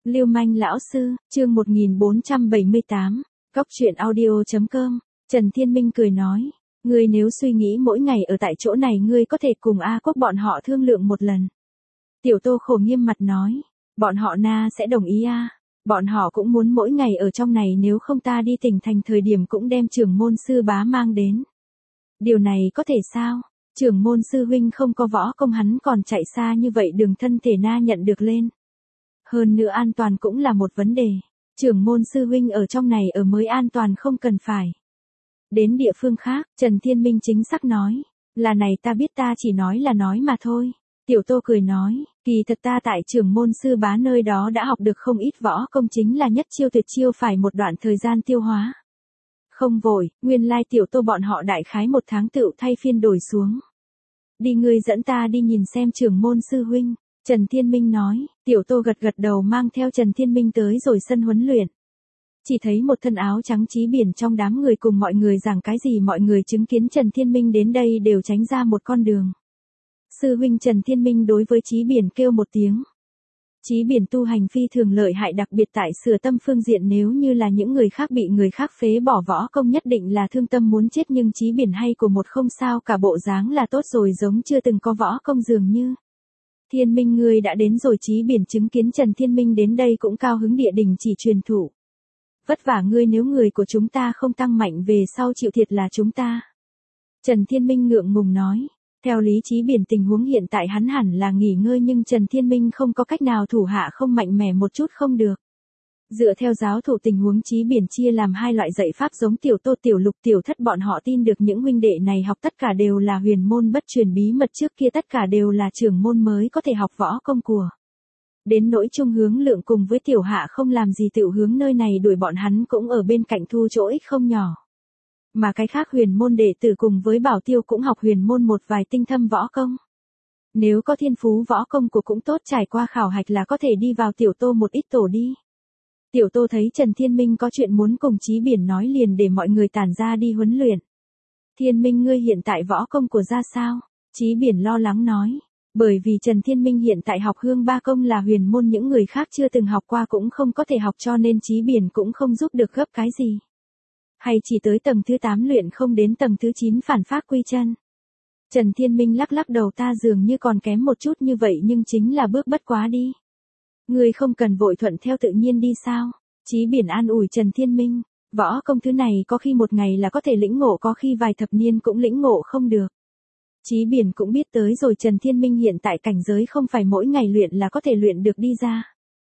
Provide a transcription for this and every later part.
Lưu manh lão sư, chương 1478, Cóc truyện audio.com, Trần Thiên Minh cười nói, ngươi nếu suy nghĩ mỗi ngày ở tại chỗ này ngươi có thể cùng A Quốc bọn họ thương lượng một lần. Tiểu Tô khổ nghiêm mặt nói, bọn họ na sẽ đồng ý a, bọn họ cũng muốn mỗi ngày ở trong này nếu không ta đi tỉnh thành thời điểm cũng đem trưởng môn sư bá mang đến. Điều này có thể sao? Trưởng môn sư huynh không có võ công hắn còn chạy xa như vậy đường thân thể na nhận được lên. Hơn nữa an toàn cũng là một vấn đề. Trưởng môn sư huynh ở trong này ở mới an toàn không cần phải. Đến địa phương khác, Trần Thiên Minh chính xác nói. Là này ta biết ta chỉ nói là nói mà thôi. Tiểu Tô cười nói, kỳ thật ta tại trưởng môn sư bá nơi đó đã học được không ít võ công chính là nhất chiêu tuyệt chiêu phải một đoạn thời gian tiêu hóa. Không vội, nguyên lai Tiểu Tô bọn họ đại khái một tháng tựu thay phiên đổi xuống. Đi ngươi dẫn ta đi nhìn xem trưởng môn sư huynh. Trần Thiên Minh nói, Tiểu Tô gật gật đầu mang theo Trần Thiên Minh tới rồi sân huấn luyện. Chỉ thấy một thân áo trắng Chí Biển trong đám người cùng mọi người giảng cái gì mọi người chứng kiến Trần Thiên Minh đến đây đều tránh ra một con đường. Sư huynh Trần Thiên Minh đối với Chí Biển kêu một tiếng. Chí Biển tu hành phi thường lợi hại đặc biệt tại sửa tâm phương diện nếu như là những người khác bị người khác phế bỏ võ công nhất định là thương tâm muốn chết nhưng Chí Biển hay của một không sao cả bộ dáng là tốt rồi giống chưa từng có võ công dường như. Thiên Minh ngươi đã đến rồi Chí Biển chứng kiến Trần Thiên Minh đến đây cũng cao hứng địa đình chỉ truyền thụ. Vất vả ngươi nếu người của chúng ta không tăng mạnh về sau chịu thiệt là chúng ta. Trần Thiên Minh ngượng ngùng nói. Theo lý Chí Biển tình huống hiện tại hắn hẳn là nghỉ ngơi nhưng Trần Thiên Minh không có cách nào thủ hạ không mạnh mẽ một chút không được. Dựa theo giáo thủ tình huống Chí Biển chia làm hai loại dạy pháp giống Tiểu Tô Tiểu Lục Tiểu Thất bọn họ tin được những huynh đệ này học tất cả đều là huyền môn bất truyền bí mật trước kia tất cả đều là trưởng môn mới có thể học võ công của. Đến nỗi trung hướng lượng cùng với Tiểu Hạ không làm gì tiểu hướng nơi này đuổi bọn hắn cũng ở bên cạnh thu chỗ ích không nhỏ. Mà cái khác huyền môn đệ tử cùng với Bảo Tiêu cũng học huyền môn một vài tinh thâm võ công. Nếu có thiên phú võ công của cũng tốt trải qua khảo hạch là có thể đi vào Tiểu Tô một ít tổ đi. Tiểu Tô thấy Trần Thiên Minh có chuyện muốn cùng Chí Biển nói liền để mọi người tản ra đi huấn luyện. Thiên Minh ngươi hiện tại võ công của ra sao? Chí Biển lo lắng nói. Bởi vì Trần Thiên Minh hiện tại học hương ba công là huyền môn những người khác chưa từng học qua cũng không có thể học cho nên Chí Biển cũng không giúp được gấp cái gì. Hay chỉ tới tầng thứ 8 luyện không đến tầng thứ 9 phản phác quy chân. Trần Thiên Minh lắc lắc đầu ta dường như còn kém một chút như vậy nhưng chính là bước bất quá đi. Ngươi không cần vội thuận theo tự nhiên đi sao? Chí Biển an ủi Trần Thiên Minh, võ công thứ này có khi một ngày là có thể lĩnh ngộ có khi vài thập niên cũng lĩnh ngộ không được. Chí Biển cũng biết tới rồi Trần Thiên Minh hiện tại cảnh giới không phải mỗi ngày luyện là có thể luyện được đi ra.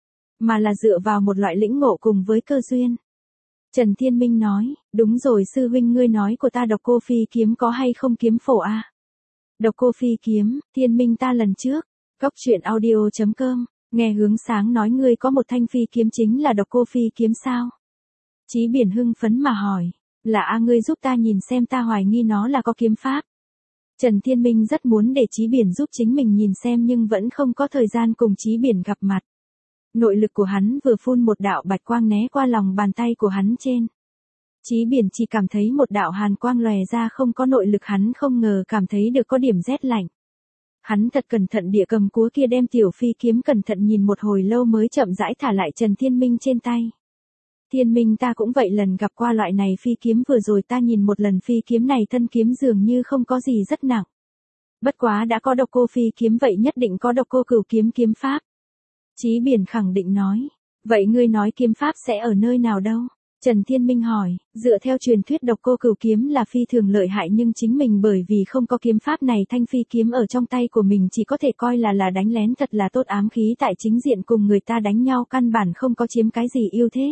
Mà là dựa vào một loại lĩnh ngộ cùng với cơ duyên. Trần Thiên Minh nói, đúng rồi sư huynh ngươi nói của ta độc cô phi kiếm có hay không kiếm phổ a? Độc cô phi kiếm, Thiên Minh ta lần trước, Cóc truyện audio.com, nghe hướng sáng nói ngươi có một thanh phi kiếm chính là độc cô phi kiếm sao? Chí Biển hưng phấn mà hỏi, là a ngươi giúp ta nhìn xem ta hoài nghi nó là có kiếm pháp. Trần Thiên Minh rất muốn để Chí Biển giúp chính mình nhìn xem nhưng vẫn không có thời gian cùng Chí Biển gặp mặt. Nội lực của hắn vừa phun một đạo bạch quang né qua lòng bàn tay của hắn trên. Chí Biển chỉ cảm thấy một đạo hàn quang lòe ra không có nội lực hắn không ngờ cảm thấy được có điểm rét lạnh. Hắn thật cẩn thận địa cầm cúa kia đem tiểu phi kiếm cẩn thận nhìn một hồi lâu mới chậm rãi thả lại Trần Thiên Minh trên tay. Thiên Minh ta cũng vậy lần gặp qua loại này phi kiếm vừa rồi ta nhìn một lần phi kiếm này thân kiếm dường như không có gì rất nặng. Bất quá đã có độc cô phi kiếm vậy nhất định có độc cô cửu kiếm kiếm pháp. Chí Biển khẳng định nói, vậy ngươi nói kiếm pháp sẽ ở nơi nào đâu? Trần Thiên Minh hỏi, dựa theo truyền thuyết độc cô cửu kiếm là phi thường lợi hại nhưng chính mình bởi vì không có kiếm pháp này thanh phi kiếm ở trong tay của mình chỉ có thể coi là đánh lén thật là tốt ám khí tại chính diện cùng người ta đánh nhau căn bản không có chiếm cái gì ưu thế.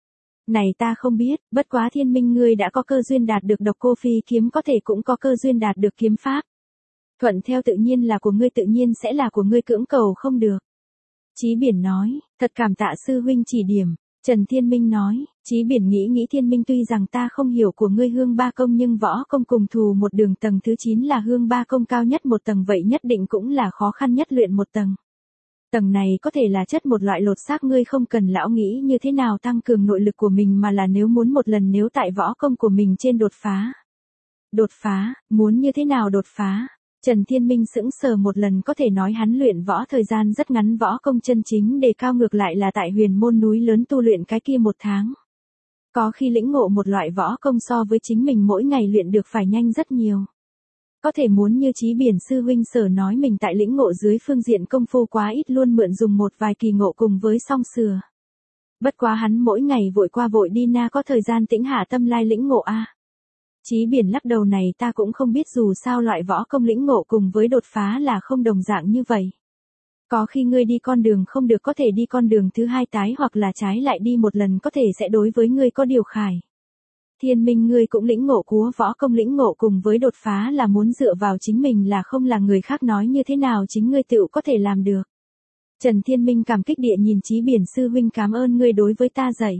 Này ta không biết, bất quá Thiên Minh ngươi đã có cơ duyên đạt được độc cô phi kiếm có thể cũng có cơ duyên đạt được kiếm pháp. Thuận theo tự nhiên là của ngươi tự nhiên sẽ là của ngươi cưỡng cầu không được. Chí Biển nói, thật cảm tạ sư huynh chỉ điểm. Trần Thiên Minh nói, Chí Biển nghĩ Thiên Minh tuy rằng ta không hiểu của ngươi hương ba công nhưng võ công cùng thù một đường tầng thứ 9 là hương ba công cao nhất một tầng vậy nhất định cũng là khó khăn nhất luyện một tầng. Tầng này có thể là chất một loại lột xác ngươi không cần lão nghĩ như thế nào tăng cường nội lực của mình mà là nếu muốn một lần nếu tại võ công của mình trên đột phá. Đột phá, muốn như thế nào đột phá? Trần Thiên Minh sững sờ một lần, có thể nói hắn luyện võ thời gian rất ngắn, võ công chân chính đề cao ngược lại là tại Huyền Môn núi lớn tu luyện cái kia 1 tháng. Có khi lĩnh ngộ một loại võ công so với chính mình mỗi ngày luyện được phải nhanh rất nhiều. Có thể muốn như Chí Biển sư huynh sở nói mình tại lĩnh ngộ dưới phương diện công phu quá ít, luôn mượn dùng một vài kỳ ngộ cùng với song sửa. Bất quá hắn mỗi ngày vội qua vội đi, na có thời gian tĩnh hạ tâm lai lĩnh ngộ a. Chí Biển lắc đầu, này ta cũng không biết, dù sao loại võ công lĩnh ngộ cùng với đột phá là không đồng dạng như vậy. Có khi ngươi đi con đường không được, có thể đi con đường thứ hai tái, hoặc là trái lại đi một lần có thể sẽ đối với ngươi có điều khải. Thiên Minh, ngươi cũng lĩnh ngộ cúa võ công, lĩnh ngộ cùng với đột phá là muốn dựa vào chính mình, là không là người khác nói như thế nào chính ngươi tựu có thể làm được. Trần Thiên Minh cảm kích địa nhìn Chí Biển sư huynh, cảm ơn ngươi đối với ta dạy.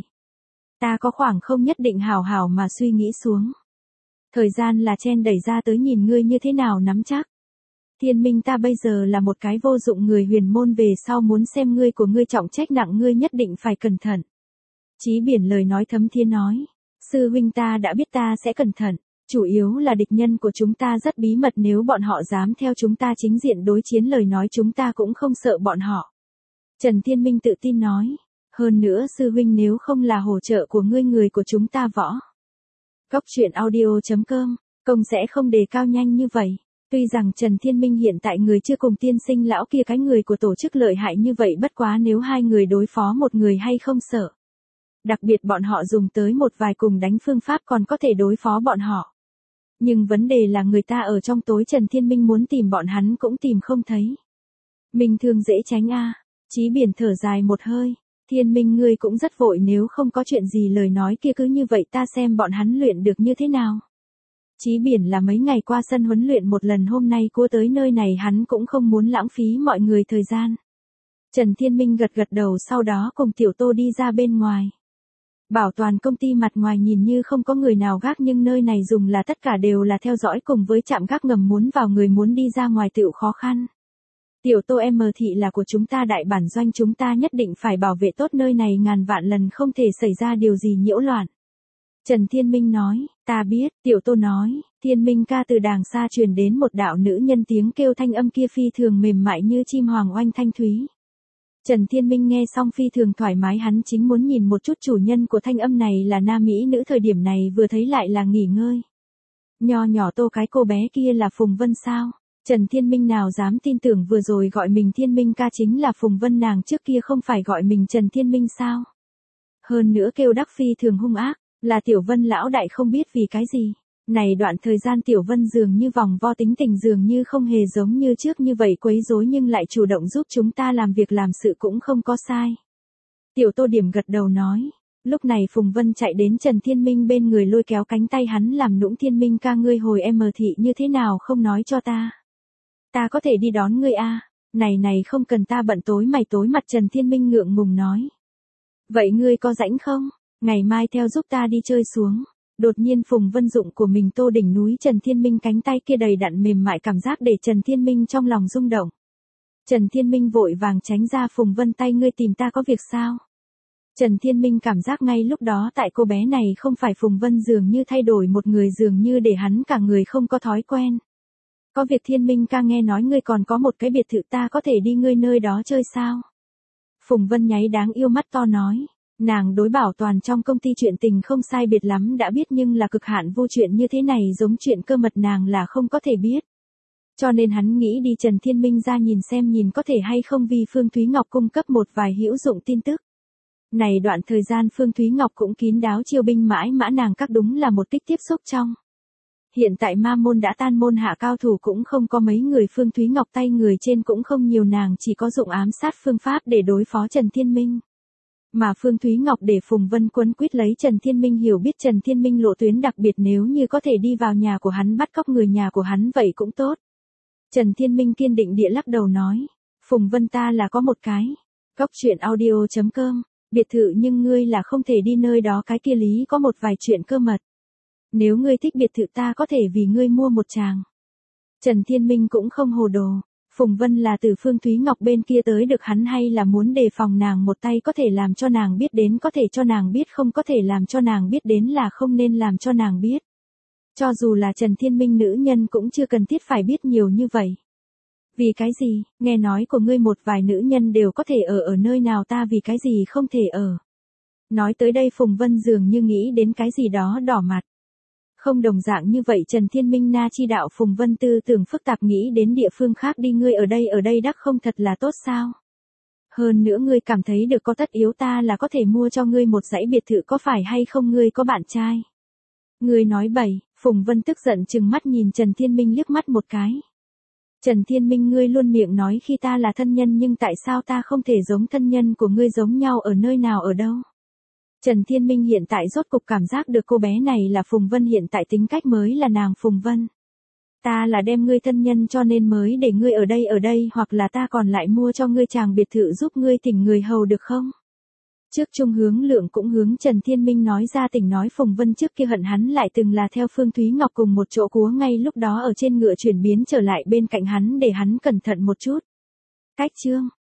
Ta có khoảng không nhất định hào hào mà suy nghĩ xuống. Thời gian là chen đẩy ra tới, nhìn ngươi như thế nào nắm chắc. Thiên Minh, ta bây giờ là một cái vô dụng người, Huyền Môn về sau muốn xem ngươi của ngươi trọng trách nặng, ngươi nhất định phải cẩn thận. Chí Biển lời nói thấm thía nói. Sư huynh, ta đã biết, ta sẽ cẩn thận. Chủ yếu là địch nhân của chúng ta rất bí mật, nếu bọn họ dám theo chúng ta chính diện đối chiến lời nói, chúng ta cũng không sợ bọn họ. Trần Thiên Minh tự tin nói. Hơn nữa sư huynh, nếu không là hỗ trợ của ngươi, người của chúng ta võ Cốc truyện audio.com, công sẽ không đề cao nhanh như vậy. Tuy rằng Trần Thiên Minh hiện tại người chưa cùng tiên sinh lão kia cái người của tổ chức lợi hại như vậy, bất quá nếu hai người đối phó một người hay không sợ. Đặc biệt bọn họ dùng tới một vài cùng đánh phương pháp còn có thể đối phó bọn họ. Nhưng vấn đề là người ta ở trong tối, Trần Thiên Minh muốn tìm bọn hắn cũng tìm không thấy. Mình thường dễ tránh a. Chí Biển thở dài một hơi. Thiên Minh, ngươi cũng rất vội, nếu không có chuyện gì lời nói kia cứ như vậy ta xem bọn hắn luyện được như thế nào. Chí Biển là mấy ngày qua sân huấn luyện một lần, hôm nay cua tới nơi này hắn cũng không muốn lãng phí mọi người thời gian. Trần Thiên Minh gật gật đầu, sau đó cùng Tiểu Tô đi ra bên ngoài. Bảo toàn công ty mặt ngoài nhìn như không có người nào gác, nhưng nơi này dùng là tất cả đều là theo dõi cùng với trạm gác ngầm, muốn vào người muốn đi ra ngoài tựu khó khăn. Tiểu Tô, em thị là của chúng ta đại bản doanh, chúng ta nhất định phải bảo vệ tốt nơi này, ngàn vạn lần không thể xảy ra điều gì nhiễu loạn. Trần Thiên Minh nói. Ta biết. Tiểu Tô nói. Thiên Minh ca, từ đàng xa truyền đến một đạo nữ nhân tiếng kêu, thanh âm kia phi thường mềm mại như chim hoàng oanh thanh thúy. Trần Thiên Minh nghe xong phi thường thoải mái, hắn chính muốn nhìn một chút chủ nhân của thanh âm này là nam mỹ nữ, thời điểm này vừa thấy lại là nghỉ ngơi. Nho nhỏ Tô, cái cô bé kia là Phùng Vân sao? Trần Thiên Minh nào dám tin tưởng vừa rồi gọi mình Thiên Minh ca chính là Phùng Vân, nàng trước kia không phải gọi mình Trần Thiên Minh sao? Hơn nữa kêu đắc phi thường hung ác, là Tiểu Vân lão đại, không biết vì cái gì. Này đoạn thời gian Tiểu Vân dường như vòng vo, tính tình dường như không hề giống như trước như vậy quấy rối, nhưng lại chủ động giúp chúng ta làm việc làm sự, cũng không có sai. Tiểu Tô điểm gật đầu nói. Lúc này Phùng Vân chạy đến Trần Thiên Minh bên người, lôi kéo cánh tay hắn làm nũng. Thiên Minh ca, ngươi hồi em thị như thế nào không nói cho ta? Ta có thể đi đón ngươi a. Này không cần, ta bận tối mày tối mặt. Trần Thiên Minh ngượng ngùng nói. Vậy ngươi có rảnh không? Ngày mai theo giúp ta đi chơi xuống. Đột nhiên Phùng Vân dụng của mình tô đỉnh núi Trần Thiên Minh, cánh tay kia đầy đặn mềm mại, cảm giác để Trần Thiên Minh trong lòng rung động. Trần Thiên Minh vội vàng tránh ra Phùng Vân tay, ngươi tìm ta có việc sao? Trần Thiên Minh cảm giác ngay lúc đó tại cô bé này không phải Phùng Vân, dường như thay đổi một người, dường như để hắn cả người không có thói quen. Có việc Thiên Minh ca, nghe nói ngươi còn có một cái biệt thự, ta có thể đi ngươi nơi đó chơi sao? Phùng Vân nháy đáng yêu mắt to nói. Nàng đối bảo toàn trong công ty chuyện tình không sai biệt lắm đã biết, nhưng là cực hạn vô chuyện như thế này giống chuyện cơ mật nàng là không có thể biết. Cho nên hắn nghĩ đi Trần Thiên Minh ra nhìn xem, nhìn có thể hay không vì Phương Thúy Ngọc cung cấp một vài hữu dụng tin tức. Này đoạn thời gian Phương Thúy Ngọc cũng kín đáo chiêu binh mãi mã nàng các, đúng là một tích tiếp xúc trong. Hiện tại ma môn đã tan, môn hạ cao thủ cũng không có mấy người, Phương Thúy Ngọc tay người trên cũng không nhiều, nàng chỉ có dụng ám sát phương pháp để đối phó Trần Thiên Minh. Mà Phương Thúy Ngọc để Phùng Vân quấn quýt lấy Trần Thiên Minh, hiểu biết Trần Thiên Minh lộ tuyến đặc biệt, nếu như có thể đi vào nhà của hắn bắt cóc người nhà của hắn vậy cũng tốt. Trần Thiên Minh kiên định địa lắc đầu nói. Phùng Vân, ta là có một cái Cốc truyện audio.com biệt thự, nhưng ngươi là không thể đi nơi đó, cái kia lý có một vài chuyện cơ mật. Nếu ngươi thích biệt thự ta có thể vì ngươi mua một tràng. Trần Thiên Minh cũng không hồ đồ. Phùng Vân là từ Phương Thúy Ngọc bên kia tới được, hắn hay là muốn đề phòng nàng một tay, có thể làm cho nàng biết đến có thể cho nàng biết, không có thể làm cho nàng biết đến là không nên làm cho nàng biết. Cho dù là Trần Thiên Minh nữ nhân cũng chưa cần thiết phải biết nhiều như vậy. Vì cái gì, nghe nói của ngươi một vài nữ nhân đều có thể ở nơi nào, ta vì cái gì không thể ở. Nói tới đây Phùng Vân dường như nghĩ đến cái gì đó đỏ mặt. Không đồng dạng như vậy Trần Thiên Minh na chi đạo Phùng Vân tư tưởng phức tạp nghĩ đến địa phương khác đi, ngươi ở đây đắc không thật là tốt sao? Hơn nữa ngươi cảm thấy được có tất yếu ta là có thể mua cho ngươi một dãy biệt thự có phải hay không, ngươi có bạn trai? Ngươi nói bậy, Phùng Vân tức giận trừng mắt nhìn Trần Thiên Minh liếc mắt một cái. Trần Thiên Minh, ngươi luôn miệng nói khi ta là thân nhân, nhưng tại sao ta không thể giống thân nhân của ngươi giống nhau, ở nơi nào, ở đâu? Trần Thiên Minh hiện tại rốt cục cảm giác được cô bé này là Phùng Vân, hiện tại tính cách mới là nàng Phùng Vân. Ta là đem ngươi thân nhân cho nên mới để ngươi ở đây, hoặc là ta còn lại mua cho ngươi chàng biệt thự giúp ngươi thỉnh người hầu được không? Trước Trung Hướng Lượng cũng hướng Trần Thiên Minh nói ra tình, nói Phùng Vân trước kia hận hắn lại từng là theo Phương Thúy Ngọc cùng một chỗ cúa, ngay lúc đó ở trên ngựa chuyển biến trở lại bên cạnh hắn để hắn cẩn thận một chút. Cách chương